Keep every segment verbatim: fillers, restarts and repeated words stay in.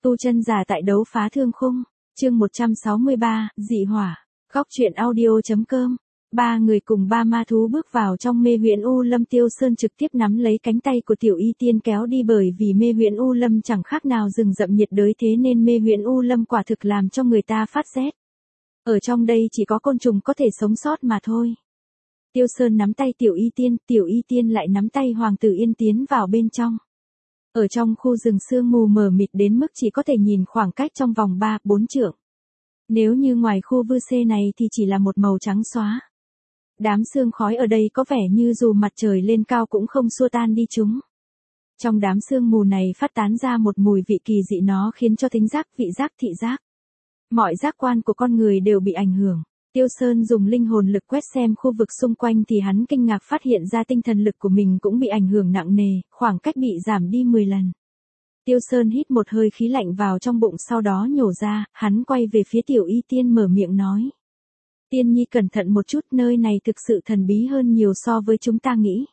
Tu chân giả tại đấu phá thương khung, chương một trăm sáu mươi ba, dị hỏa, góc truyện audio.com. Ba người cùng ba ma thú bước vào trong mê huyễn U Lâm. Tiêu Sơn trực tiếp nắm lấy cánh tay của Tiểu Y Tiên kéo đi, bởi vì mê huyễn U Lâm chẳng khác nào rừng rậm nhiệt đới, thế nên mê huyễn U Lâm quả thực làm cho người ta phát rét. Ở trong đây chỉ có côn trùng có thể sống sót mà thôi. Tiêu Sơn nắm tay Tiểu Y Tiên, Tiểu Y Tiên lại nắm tay Hoàng tử Yên tiến vào bên trong. Ở trong khu rừng sương mù mờ mịt đến mức chỉ có thể nhìn khoảng cách trong vòng ba bốn trượng. Nếu như ngoài khu vư xê này thì chỉ là một màu trắng xóa. Đám sương khói ở đây có vẻ như dù mặt trời lên cao cũng không xua tan đi chúng. Trong đám sương mù này phát tán ra một mùi vị kỳ dị, nó khiến cho thính giác, vị giác, thị giác, mọi giác quan của con người đều bị ảnh hưởng. Tiêu Sơn dùng linh hồn lực quét xem khu vực xung quanh thì hắn kinh ngạc phát hiện ra tinh thần lực của mình cũng bị ảnh hưởng nặng nề, khoảng cách bị giảm đi mười lần. Tiêu Sơn hít một hơi khí lạnh vào trong bụng, sau đó nhổ ra, hắn quay về phía Tiểu Y Tiên mở miệng nói. Tiên nhi cẩn thận một chút, nơi này thực sự thần bí hơn nhiều so với chúng ta nghĩ.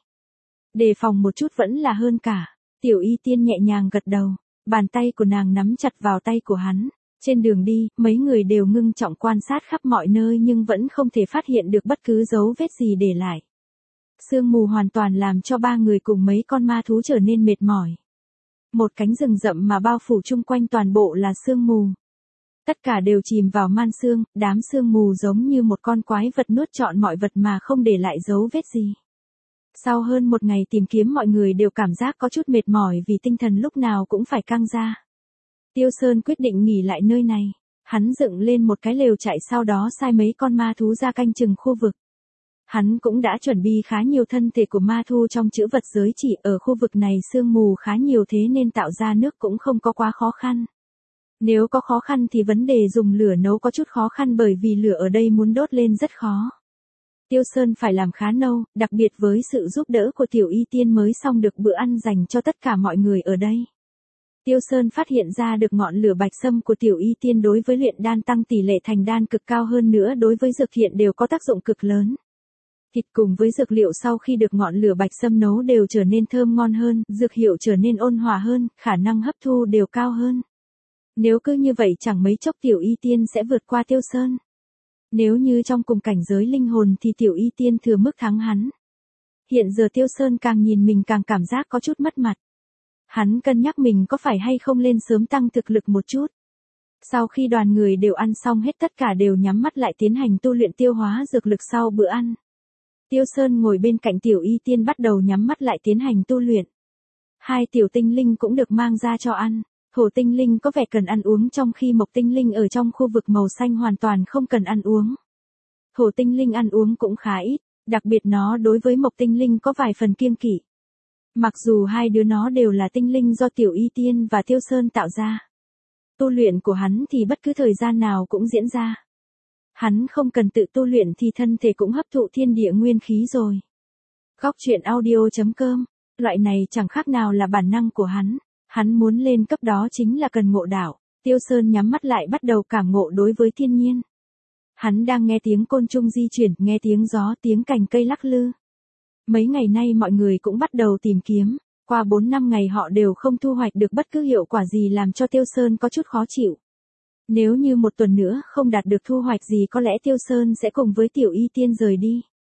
Đề phòng một chút vẫn là hơn cả. Tiểu Y Tiên nhẹ nhàng gật đầu, bàn tay của nàng nắm chặt vào tay của hắn. Trên đường đi, mấy người đều ngưng trọng quan sát khắp mọi nơi nhưng vẫn không thể phát hiện được bất cứ dấu vết gì để lại. Sương mù hoàn toàn làm cho ba người cùng mấy con ma thú trở nên mệt mỏi. Một cánh rừng rậm mà bao phủ chung quanh toàn bộ là sương mù. Tất cả đều chìm vào man sương, đám sương mù giống như một con quái vật nuốt trọn mọi vật mà không để lại dấu vết gì. Sau hơn một ngày tìm kiếm, mọi người đều cảm giác có chút mệt mỏi vì tinh thần lúc nào cũng phải căng ra. Tiêu Sơn quyết định nghỉ lại nơi này. Hắn dựng lên một cái lều trại, sau đó sai mấy con ma thú ra canh chừng khu vực. Hắn cũng đã chuẩn bị khá nhiều thân thể của ma thú trong trữ vật giới chỉ. Ở khu vực này sương mù khá nhiều, thế nên tạo ra nước cũng không có quá khó khăn. Nếu có khó khăn thì vấn đề dùng lửa nấu có chút khó khăn, bởi vì lửa ở đây muốn đốt lên rất khó. Tiêu Sơn phải làm khá lâu, đặc biệt với sự giúp đỡ của Tiểu Y Tiên mới xong được bữa ăn dành cho tất cả mọi người ở đây. Tiêu Sơn phát hiện ra được ngọn lửa bạch sâm của Tiểu Y Tiên đối với luyện đan tăng tỷ lệ thành đan cực cao, hơn nữa đối với dược thiện đều có tác dụng cực lớn. Thịt cùng với dược liệu sau khi được ngọn lửa bạch sâm nấu đều trở nên thơm ngon hơn, dược hiệu trở nên ôn hòa hơn, khả năng hấp thu đều cao hơn. Nếu cứ như vậy chẳng mấy chốc Tiểu Y Tiên sẽ vượt qua Tiêu Sơn. Nếu như trong cùng cảnh giới linh hồn thì Tiểu Y Tiên thừa mức thắng hắn. Hiện giờ Tiêu Sơn càng nhìn mình càng cảm giác có chút mất mặt. Hắn cân nhắc mình có phải hay không lên sớm tăng thực lực một chút. Sau khi đoàn người đều ăn xong hết, tất cả đều nhắm mắt lại tiến hành tu luyện tiêu hóa dược lực sau bữa ăn. Tiêu Sơn ngồi bên cạnh Tiểu Y Tiên bắt đầu nhắm mắt lại tiến hành tu luyện. Hai tiểu tinh linh cũng được mang ra cho ăn. Thổ tinh linh có vẻ cần ăn uống, trong khi mộc tinh linh ở trong khu vực màu xanh hoàn toàn không cần ăn uống. Thổ tinh linh ăn uống cũng khá ít, đặc biệt nó đối với mộc tinh linh có vài phần kiêng kỵ. Mặc dù hai đứa nó đều là tinh linh do Tiểu Y Tiên và Tiêu Sơn tạo ra. Tu luyện của hắn thì bất cứ thời gian nào cũng diễn ra. Hắn không cần tự tu luyện thì thân thể cũng hấp thụ thiên địa nguyên khí rồi. Góc truyện audio.com, loại này chẳng khác nào là bản năng của hắn. Hắn muốn lên cấp đó chính là cần ngộ đạo. Tiêu Sơn nhắm mắt lại bắt đầu cảm ngộ đối với thiên nhiên. Hắn đang nghe tiếng côn trùng di chuyển, nghe tiếng gió, tiếng cành cây lắc lư. Mấy ngày nay mọi người cũng bắt đầu tìm kiếm. Qua bốn năm ngày họ đều không thu hoạch được bất cứ hiệu quả gì, làm cho Tiêu Sơn có chút khó chịu. Nếu như một tuần nữa không đạt được thu hoạch gì, có lẽ Tiêu Sơn sẽ cùng với Tiểu Y Tiên rời đi.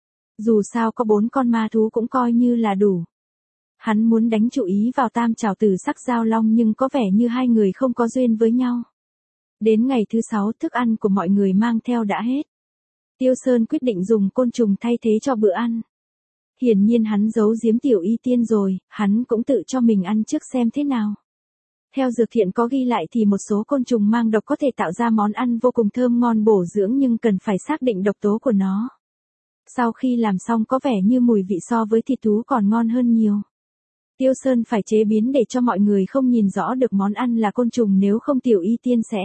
Dù sao có bốn con ma thú cũng coi như là đủ. Hắn muốn đánh chú ý vào tam trảo tử sắc giao long, nhưng có vẻ như hai người không có duyên với nhau. Đến ngày thứ sáu, thức ăn của mọi người mang theo đã hết. Tiêu Sơn quyết định dùng côn trùng thay thế cho bữa ăn. Hiển nhiên hắn giấu giếm Tiểu Y Tiên rồi, hắn cũng tự cho mình ăn trước xem thế nào. Theo dược thiện có ghi lại thì một số côn trùng mang độc có thể tạo ra món ăn vô cùng thơm ngon bổ dưỡng, nhưng cần phải xác định độc tố của nó. Sau khi làm xong có vẻ như mùi vị so với thịt thú còn ngon hơn nhiều. Tiêu Sơn phải chế biến để cho mọi người không nhìn rõ được món ăn là côn trùng, nếu không Tiểu Y Tiên sẽ.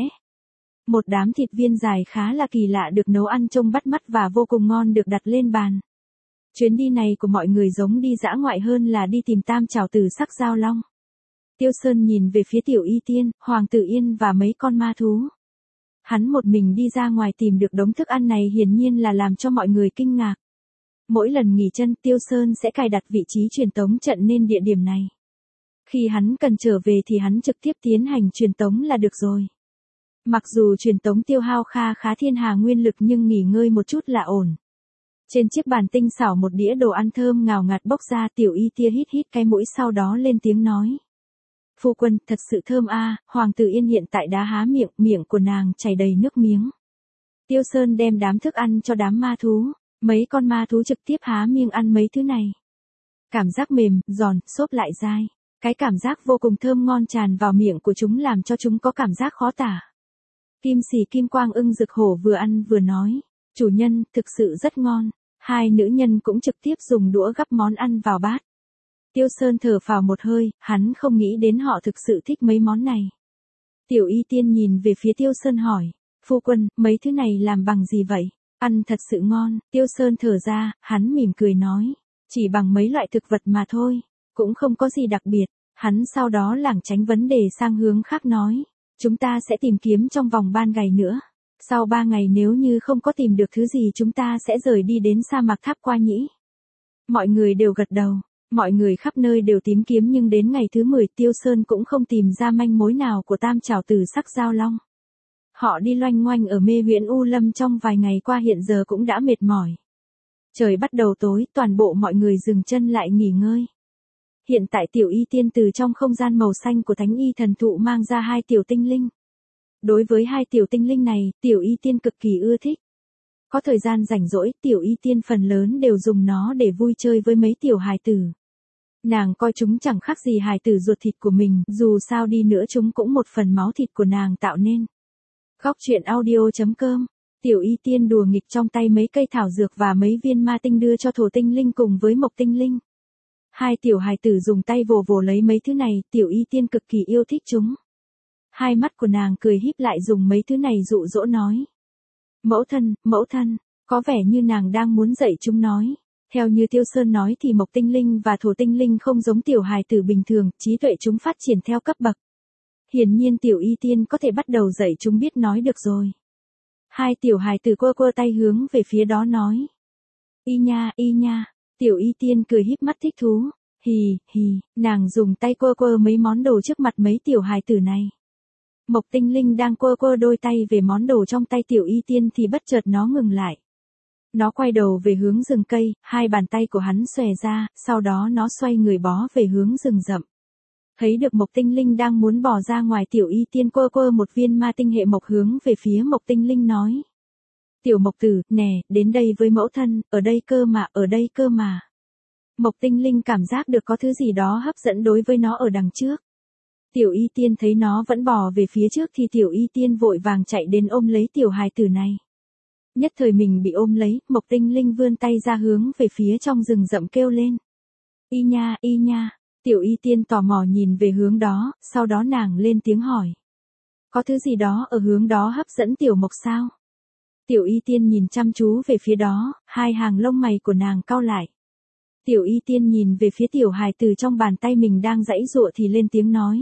Một đám thịt viên dài khá là kỳ lạ được nấu ăn trông bắt mắt và vô cùng ngon được đặt lên bàn. Chuyến đi này của mọi người giống đi dã ngoại hơn là đi tìm tam trảo tử sắc giao long. Tiêu Sơn nhìn về phía Tiểu Y Tiên, Hoàng tử Yên và mấy con ma thú. Hắn một mình đi ra ngoài tìm được đống thức ăn này hiển nhiên là làm cho mọi người kinh ngạc. Mỗi lần nghỉ chân, Tiêu Sơn sẽ cài đặt vị trí truyền tống trận nên địa điểm này. Khi hắn cần trở về thì hắn trực tiếp tiến hành truyền tống là được rồi. Mặc dù truyền tống tiêu hao kha khá thiên hà nguyên lực nhưng nghỉ ngơi một chút là ổn. Trên chiếc bàn tinh xảo một đĩa đồ ăn thơm ngào ngạt bốc ra, Tiểu Y Tia hít hít cái mũi sau đó lên tiếng nói. Phu quân, thật sự thơm a. Hoàng tử Yên hiện tại đã há miệng, miệng của nàng chảy đầy nước miếng. Tiêu Sơn đem đám thức ăn cho đám ma thú, mấy con ma thú trực tiếp há miệng ăn mấy thứ này. Cảm giác mềm, giòn, xốp lại dai. Cái cảm giác vô cùng thơm ngon tràn vào miệng của chúng làm cho chúng có cảm giác khó tả. Kim Xì Kim Quang ưng rực hổ vừa ăn vừa nói, chủ nhân, thực sự rất ngon. Hai nữ nhân cũng trực tiếp dùng đũa gắp món ăn vào bát. Tiêu Sơn thở phào một hơi, hắn không nghĩ đến họ thực sự thích mấy món này. Tiểu Y Tiên nhìn về phía Tiêu Sơn hỏi, phu quân, mấy thứ này làm bằng gì vậy? Ăn thật sự ngon. Tiêu Sơn thở ra, hắn mỉm cười nói, chỉ bằng mấy loại thực vật mà thôi, cũng không có gì đặc biệt. Hắn sau đó lảng tránh vấn đề sang hướng khác nói, chúng ta sẽ tìm kiếm trong vòng ban ngày nữa. Sau ba ngày nếu như không có tìm được thứ gì chúng ta sẽ rời đi đến sa mạc Tháp Qua Nhĩ. Mọi người đều gật đầu, mọi người khắp nơi đều tìm kiếm nhưng đến ngày thứ mười Tiêu Sơn cũng không tìm ra manh mối nào của tam trảo tử sắc giao long. Họ đi loanh ngoanh ở mê huyễn U Lâm trong vài ngày qua hiện giờ cũng đã mệt mỏi. Trời bắt đầu tối, toàn bộ mọi người dừng chân lại nghỉ ngơi. Hiện tại Tiểu Y Tiên từ trong không gian màu xanh của Thánh Y thần thụ mang ra hai tiểu tinh linh. Đối với hai tiểu tinh linh này, Tiểu Y Tiên cực kỳ ưa thích. Có thời gian rảnh rỗi, Tiểu Y Tiên phần lớn đều dùng nó để vui chơi với mấy tiểu hài tử. Nàng coi chúng chẳng khác gì hài tử ruột thịt của mình, dù sao đi nữa chúng cũng một phần máu thịt của nàng tạo nên. Góc truyện audio chấm com. Tiểu Y Tiên đùa nghịch trong tay mấy cây thảo dược và mấy viên ma tinh đưa cho thổ tinh linh cùng với mộc tinh linh. Hai tiểu hài tử dùng tay vồ vồ lấy mấy thứ này, Tiểu Y Tiên cực kỳ yêu thích chúng. Hai mắt của nàng cười híp lại dùng mấy thứ này dụ dỗ nói. Mẫu thân, mẫu thân, có vẻ như nàng đang muốn dạy chúng nói. Theo như Tiêu Sơn nói thì mộc tinh linh và thổ tinh linh không giống tiểu hài tử bình thường, trí tuệ chúng phát triển theo cấp bậc. Hiển nhiên Tiểu Y Tiên có thể bắt đầu dạy chúng biết nói được rồi. Hai tiểu hài tử quơ quơ tay hướng về phía đó nói. Y nha, y nha, Tiểu Y Tiên cười híp mắt thích thú. Hì, hì, nàng dùng tay quơ quơ mấy món đồ trước mặt mấy tiểu hài tử này. Mộc tinh linh đang quơ quơ đôi tay về món đồ trong tay Tiểu Y Tiên thì bất chợt nó ngừng lại. Nó quay đầu về hướng rừng cây, hai bàn tay của hắn xòe ra, sau đó nó xoay người bó về hướng rừng rậm. Thấy được Mộc tinh linh đang muốn bỏ ra ngoài, Tiểu Y Tiên quơ quơ một viên ma tinh hệ mộc hướng về phía Mộc tinh linh nói. Tiểu Mộc tử, nè, đến đây với mẫu thân, ở đây cơ mà, ở đây cơ mà. Mộc tinh linh cảm giác được có thứ gì đó hấp dẫn đối với nó ở đằng trước. Tiểu Y Tiên thấy nó vẫn bò về phía trước thì Tiểu Y Tiên vội vàng chạy đến ôm lấy tiểu hài tử này. Nhất thời mình bị ôm lấy, Mộc tinh linh vươn tay ra hướng về phía trong rừng rậm kêu lên. Y nha, y nha, Tiểu Y Tiên tò mò nhìn về hướng đó, sau đó nàng lên tiếng hỏi. Có thứ gì đó ở hướng đó hấp dẫn tiểu Mộc sao? Tiểu Y Tiên nhìn chăm chú về phía đó, hai hàng lông mày của nàng cau lại. Tiểu Y Tiên nhìn về phía tiểu hài tử trong bàn tay mình đang giãy giụa thì lên tiếng nói.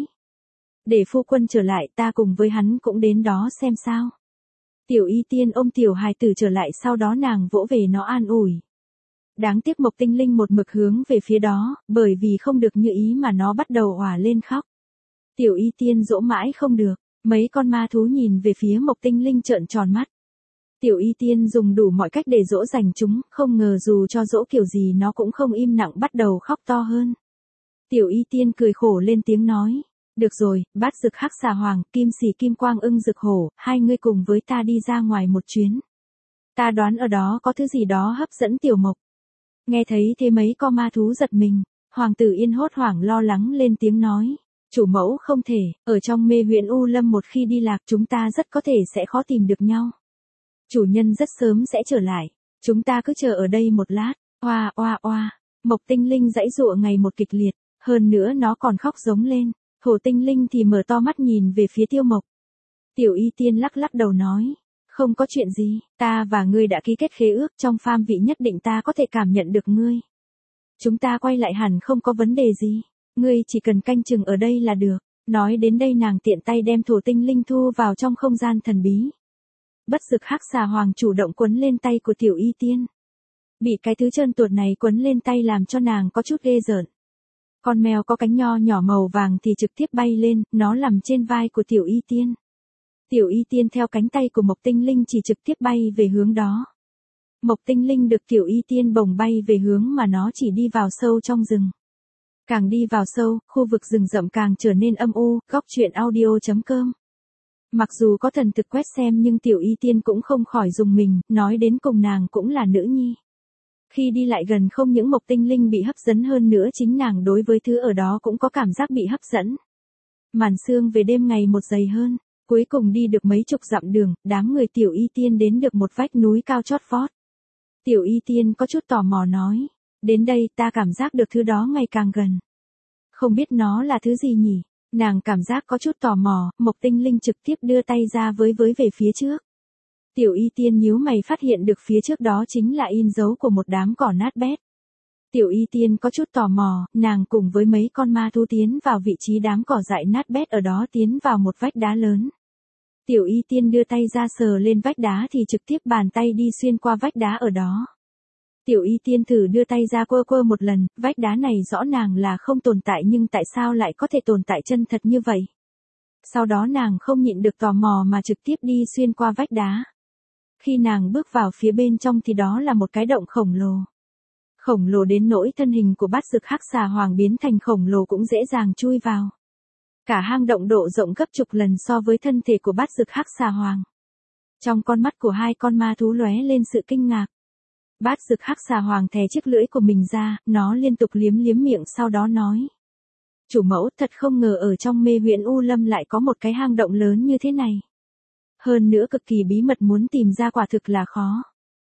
Để phu quân trở lại ta cùng với hắn cũng đến đó xem sao. Tiểu Y Tiên ôm tiểu hài tử trở lại sau đó nàng vỗ về nó an ủi. Đáng tiếc Mộc tinh linh một mực hướng về phía đó, bởi vì không được như ý mà nó bắt đầu òa lên khóc. Tiểu Y Tiên dỗ mãi không được, mấy con ma thú nhìn về phía Mộc tinh linh trợn tròn mắt. Tiểu Y Tiên dùng đủ mọi cách để dỗ dành chúng, không ngờ dù cho dỗ kiểu gì nó cũng không im lặng bắt đầu khóc to hơn. Tiểu Y Tiên cười khổ lên tiếng nói. Được rồi, Bát Dực Hắc Xà Hoàng, Kim Xì Kim Quang ưng rực hổ, hai ngươi cùng với ta đi ra ngoài một chuyến. Ta đoán ở đó có thứ gì đó hấp dẫn tiểu Mộc. Nghe thấy thế mấy con ma thú giật mình, Hoàng tử Yên hốt hoảng lo lắng lên tiếng nói. Chủ mẫu không thể, ở trong mê huyễn U Lâm một khi đi lạc chúng ta rất có thể sẽ khó tìm được nhau. Chủ nhân rất sớm sẽ trở lại, chúng ta cứ chờ ở đây một lát. Oa oa oa, Mộc tinh linh giãy giụa ngày một kịch liệt, hơn nữa nó còn khóc giống lên. Thổ tinh linh thì mở to mắt nhìn về phía Tiêu Mộc. Tiểu Y Tiên lắc lắc đầu nói. Không có chuyện gì, ta và ngươi đã ký kết khế ước, trong phạm vi nhất định ta có thể cảm nhận được ngươi. Chúng ta quay lại hẳn không có vấn đề gì, ngươi chỉ cần canh chừng ở đây là được. Nói đến đây nàng tiện tay đem thổ tinh linh thu vào trong không gian thần bí. Bất Dực Hắc Xà Hoàng chủ động quấn lên tay của Tiểu Y Tiên. Bị cái thứ trơn tuột này quấn lên tay làm cho nàng có chút ghê rợn. Con mèo có cánh nho nhỏ màu vàng thì trực tiếp bay lên, nó nằm trên vai của Tiểu Y Tiên. Tiểu Y Tiên theo cánh tay của Mộc Tinh Linh chỉ trực tiếp bay về hướng đó. Mộc Tinh Linh được Tiểu Y Tiên bồng bay về hướng mà nó chỉ đi vào sâu trong rừng. Càng đi vào sâu, khu vực rừng rậm càng trở nên âm u. Góc truyện audio chấm com. Mặc dù có thần thực quét xem nhưng Tiểu Y Tiên cũng không khỏi rùng mình, nói đến cùng nàng cũng là nữ nhi. Khi đi lại gần không những Mộc Tinh Linh bị hấp dẫn hơn nữa chính nàng đối với thứ ở đó cũng có cảm giác bị hấp dẫn. Màn sương về đêm ngày một dày hơn, cuối cùng đi được mấy chục dặm đường, đám người Tiểu Y Tiên đến được một vách núi cao chót vót. Tiểu Y Tiên có chút tò mò nói, đến đây ta cảm giác được thứ đó ngày càng gần. Không biết nó là thứ gì nhỉ? Nàng cảm giác có chút tò mò, Mộc Tinh Linh trực tiếp đưa tay ra với với về phía trước. Tiểu Y Tiên nhíu mày phát hiện được phía trước đó chính là in dấu của một đám cỏ nát bét. Tiểu Y Tiên có chút tò mò, nàng cùng với mấy con ma thú tiến vào vị trí đám cỏ dại nát bét ở đó tiến vào một vách đá lớn. Tiểu Y Tiên đưa tay ra sờ lên vách đá thì trực tiếp bàn tay đi xuyên qua vách đá ở đó. Tiểu Y Tiên thử đưa tay ra quơ quơ một lần, vách đá này rõ ràng là không tồn tại nhưng tại sao lại có thể tồn tại chân thật như vậy? Sau đó nàng không nhịn được tò mò mà trực tiếp đi xuyên qua vách đá. Khi nàng bước vào phía bên trong thì đó là một cái động khổng lồ. Khổng lồ đến nỗi thân hình của bát dực hắc xà hoàng biến thành khổng lồ cũng dễ dàng chui vào. Cả hang động độ rộng gấp chục lần so với thân thể của bát dực hắc xà hoàng. Trong con mắt của hai con ma thú lóe lên sự kinh ngạc. Bát dực hắc xà hoàng thè chiếc lưỡi của mình ra, nó liên tục liếm liếm miệng sau đó nói. Chủ mẫu thật không ngờ ở trong mê huyễn U Lâm lại có một cái hang động lớn như thế này. Hơn nữa cực kỳ bí mật muốn tìm ra quả thực là khó.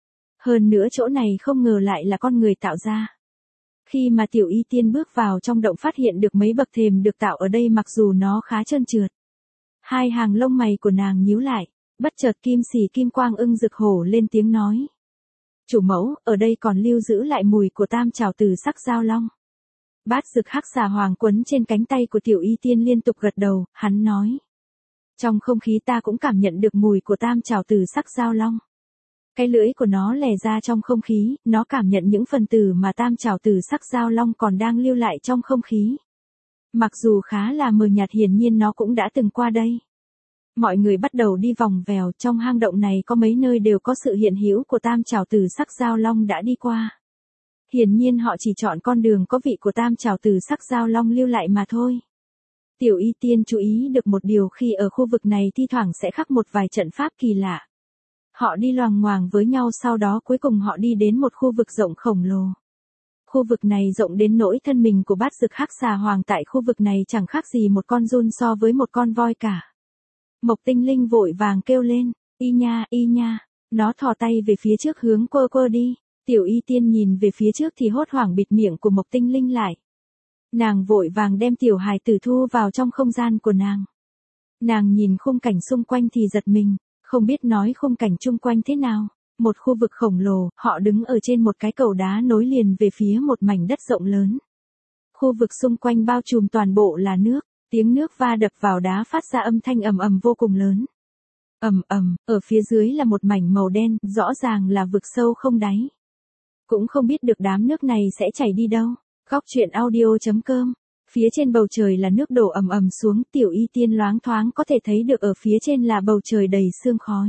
Hơn nữa chỗ này không ngờ lại là con người tạo ra. Khi mà Tiểu Y Tiên bước vào trong động phát hiện được mấy bậc thềm được tạo ở đây mặc dù nó khá trơn trượt. Hai hàng lông mày của nàng nhíu lại, bất chợt kim xì kim quang ưng rực hổ lên tiếng nói. Chủ mẫu, ở đây còn lưu giữ lại mùi của tam trảo tử sắc giao long. Bát dực hắc xà hoàng quấn trên cánh tay của Tiểu Y Tiên liên tục gật đầu, hắn nói. Trong không khí ta cũng cảm nhận được mùi của tam trảo tử sắc giao long. Cái lưỡi của nó lè ra trong không khí, nó cảm nhận những phần tử mà tam trảo tử sắc giao long còn đang lưu lại trong không khí. Mặc dù khá là mờ nhạt hiển nhiên nó cũng đã từng qua đây. Mọi người bắt đầu đi vòng vèo, trong hang động này có mấy nơi đều có sự hiện hữu của tam trảo tử sắc giao long đã đi qua. Hiển nhiên họ chỉ chọn con đường có vị của tam trảo tử sắc giao long lưu lại mà thôi. Tiểu Y Tiên chú ý được một điều khi ở khu vực này thi thoảng sẽ khắc một vài trận pháp kỳ lạ. Họ đi loằng ngoàng với nhau sau đó cuối cùng họ đi đến một khu vực rộng khổng lồ. Khu vực này rộng đến nỗi thân mình của bát dực hắc xà hoàng tại khu vực này chẳng khác gì một con giun so với một con voi cả. Mộc Tinh Linh vội vàng kêu lên, y nha, y nha, nó thò tay về phía trước hướng quơ quơ đi. Tiểu Y Tiên nhìn về phía trước thì hốt hoảng bịt miệng của Mộc Tinh Linh lại. Nàng vội vàng đem tiểu hài tử thu vào trong không gian của nàng. Nàng nhìn khung cảnh xung quanh thì giật mình, không biết nói khung cảnh chung quanh thế nào. Một khu vực khổng lồ, họ đứng ở trên một cái cầu đá nối liền về phía một mảnh đất rộng lớn. Khu vực xung quanh bao trùm toàn bộ là nước, tiếng nước va đập vào đá phát ra âm thanh ầm ầm vô cùng lớn. Ầm ầm, ở phía dưới là một mảnh màu đen, rõ ràng là vực sâu không đáy. Cũng không biết được đám nước này sẽ chảy đi đâu. Góc truyện audio chấm com. Phía trên bầu trời là nước đổ ầm ầm xuống, Tiểu Y Tiên loáng thoáng có thể thấy được ở phía trên là bầu trời đầy sương khói.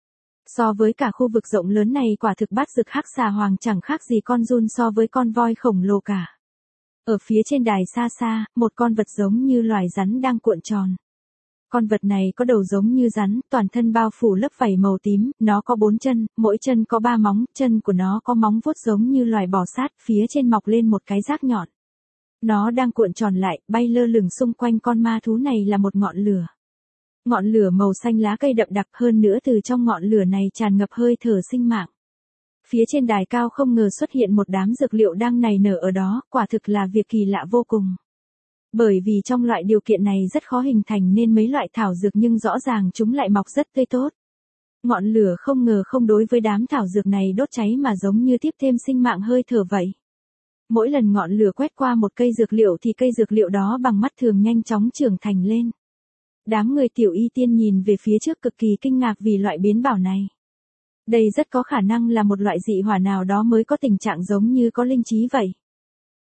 So với cả khu vực rộng lớn này quả thực bát dực hắc xà hoàng chẳng khác gì con giun so với con voi khổng lồ cả. Ở phía trên đài xa xa, một con vật giống như loài rắn đang cuộn tròn. Con vật này có đầu giống như rắn, toàn thân bao phủ lớp vảy màu tím, nó có bốn chân, mỗi chân có ba móng, chân của nó có móng vuốt giống như loài bò sát, phía trên mọc lên một cái rác nhọn. Nó đang cuộn tròn lại, bay lơ lửng xung quanh con ma thú này là một ngọn lửa. Ngọn lửa màu xanh lá cây đậm đặc hơn nữa từ trong ngọn lửa này tràn ngập hơi thở sinh mạng. Phía trên đài cao không ngờ xuất hiện một đám dược liệu đang nảy nở ở đó, quả thực là việc kỳ lạ vô cùng. Bởi vì trong loại điều kiện này rất khó hình thành nên mấy loại thảo dược nhưng rõ ràng chúng lại mọc rất tươi tốt. Ngọn lửa không ngờ không đối với đám thảo dược này đốt cháy mà giống như tiếp thêm sinh mạng hơi thở vậy. Mỗi lần ngọn lửa quét qua một cây dược liệu thì cây dược liệu đó bằng mắt thường nhanh chóng trưởng thành lên. Đám người Tiểu Y Tiên nhìn về phía trước cực kỳ kinh ngạc vì loại biến bảo này. Đây rất có khả năng là một loại dị hỏa nào đó mới có tình trạng giống như có linh trí vậy.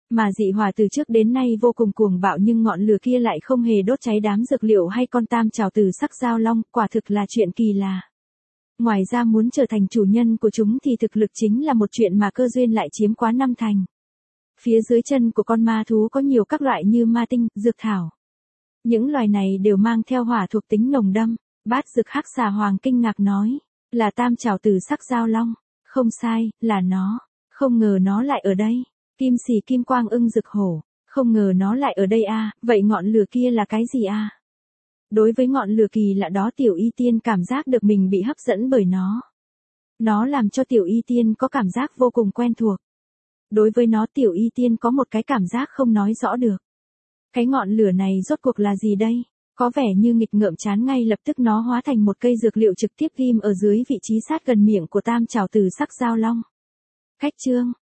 Mà dị hỏa từ trước đến nay vô cùng cuồng bạo nhưng ngọn lửa kia lại không hề đốt cháy đám dược liệu hay con tam trảo tử sắc giao long, quả thực là chuyện kỳ lạ. Ngoài ra muốn trở thành chủ nhân của chúng thì thực lực chính là một chuyện mà cơ duyên lại chiếm quá năm thành. Phía dưới chân của con ma thú có nhiều các loại như ma tinh, dược thảo. Những loài này đều mang theo hỏa thuộc tính nồng đậm. Bát Dực Hắc Xà Hoàng kinh ngạc nói, là tam trảo tử sắc giao long. Không sai, là nó. Không ngờ nó lại ở đây. Kim Xì Kim Quang Ưng Dực Hổ. Không ngờ nó lại ở đây à, vậy ngọn lửa kia là cái gì à? Đối với ngọn lửa kỳ lạ đó Tiểu Y Tiên cảm giác được mình bị hấp dẫn bởi nó. Nó làm cho Tiểu Y Tiên có cảm giác vô cùng quen thuộc. Đối với nó Tiểu Y Tiên có một cái cảm giác không nói rõ được. Cái ngọn lửa này rốt cuộc là gì đây? Có vẻ như nghịch ngợm chán ngay lập tức nó hóa thành một cây dược liệu trực tiếp ghim ở dưới vị trí sát gần miệng của tam trảo tử sắc giao long. Khách chương